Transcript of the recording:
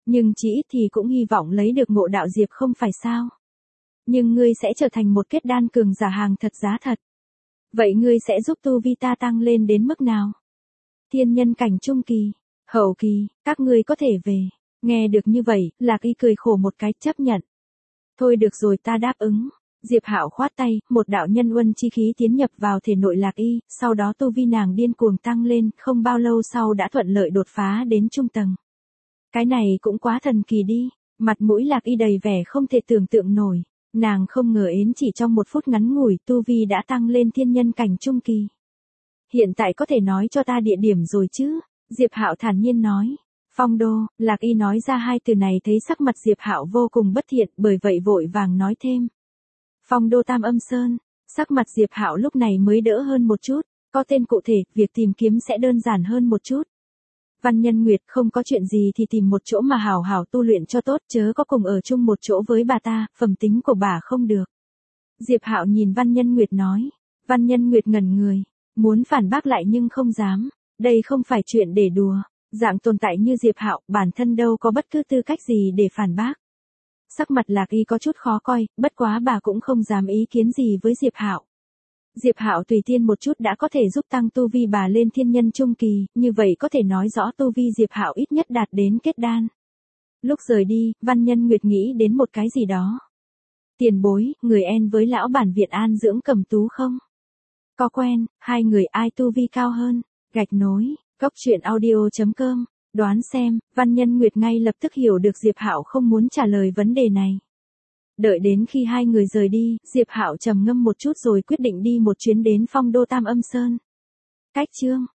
Nhưng chỉ ít thì cũng hy vọng lấy được ngộ đạo diệp không phải sao. Nhưng ngươi sẽ trở thành một kết đan cường giả hàng thật giá thật. Vậy ngươi sẽ giúp tu vi ta tăng lên đến mức nào? Thiên nhân cảnh trung kỳ, hậu kỳ, các ngươi có thể về. Nghe được như vậy, Lạc Y cười khổ một cái chấp nhận. Thôi được rồi ta đáp ứng. Diệp Hạo khoát tay, một đạo nhân uân chi khí tiến nhập vào thể nội Lạc Y, sau đó tu vi nàng điên cuồng tăng lên, không bao lâu sau đã thuận lợi đột phá đến trung tầng. Cái này cũng quá thần kỳ đi, mặt mũi Lạc Y đầy vẻ không thể tưởng tượng nổi, nàng không ngờ đến chỉ trong một phút ngắn ngủi tu vi đã tăng lên thiên nhân cảnh trung kỳ. Hiện tại có thể nói cho ta địa điểm rồi chứ? Diệp Hạo thản nhiên nói. Phong đô, Lạc Y nói ra hai từ này thấy sắc mặt Diệp Hạo vô cùng bất thiện, bởi vậy vội vàng nói thêm. Phong đô Tam Âm Sơn, sắc mặt Diệp Hạo lúc này mới đỡ hơn một chút, có tên cụ thể, việc tìm kiếm sẽ đơn giản hơn một chút. Văn Nhân Nguyệt không có chuyện gì thì tìm một chỗ mà hảo hảo tu luyện cho tốt, chớ có cùng ở chung một chỗ với bà ta, phẩm tính của bà không được. Diệp Hạo nhìn Văn Nhân Nguyệt nói. Văn Nhân Nguyệt ngẩn người, muốn phản bác lại nhưng không dám, đây không phải chuyện để đùa. Dạng tồn tại như Diệp Hạo, bản thân đâu có bất cứ tư cách gì để phản bác. Sắc mặt Lạc Y có chút khó coi, bất quá bà cũng không dám ý kiến gì với Diệp Hạo. Diệp Hạo tùy tiên một chút đã có thể giúp tăng tu vi bà lên thiên nhân trung kỳ, như vậy có thể nói rõ tu vi Diệp Hạo ít nhất đạt đến kết đan. Lúc rời đi, Văn Nhân Nguyệt nghĩ đến một cái gì đó. Tiền bối, người en với lão bản Viện An dưỡng Cầm Tú không? Có quen, hai người ai tu vi cao hơn? Gạch nối. Góc truyện audio.com, đoán xem, Văn Nhân Nguyệt ngay lập tức hiểu được Diệp Hạo không muốn trả lời vấn đề này. Đợi đến khi hai người rời đi, Diệp Hạo trầm ngâm một chút rồi quyết định đi một chuyến đến Phong đô Tam Âm Sơn. Cách chương